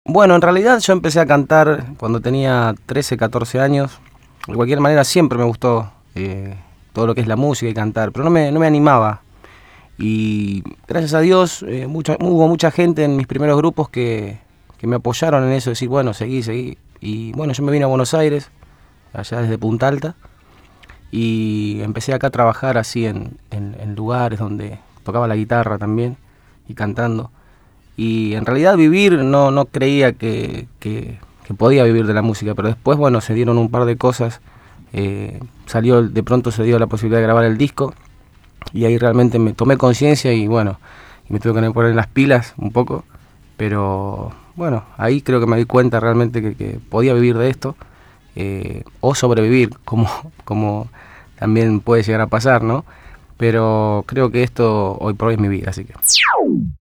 Bueno, en realidad yo empecé a cantar cuando tenía 13, 14 años. De cualquier manera siempre me gustó todo lo que es la música y cantar, pero no me animaba. Y gracias a Dios hubo mucha gente en mis primeros grupos que me apoyaron en eso, decir, bueno, seguí, seguí. Y bueno, yo me vine a Buenos Aires, allá desde Punta Alta, y empecé acá a trabajar así en lugares donde tocaba la guitarra también y cantando. Y en realidad vivir no creía que podía vivir de la música, pero después, bueno, se dieron un par de cosas. De pronto se dio la posibilidad de grabar el disco y ahí realmente me tomé conciencia y bueno, y me tuve que poner las pilas un poco. Pero bueno, ahí creo que me di cuenta realmente que podía vivir de esto o sobrevivir, como también puede llegar a pasar, ¿no? Pero creo que esto hoy por hoy es mi vida, así que...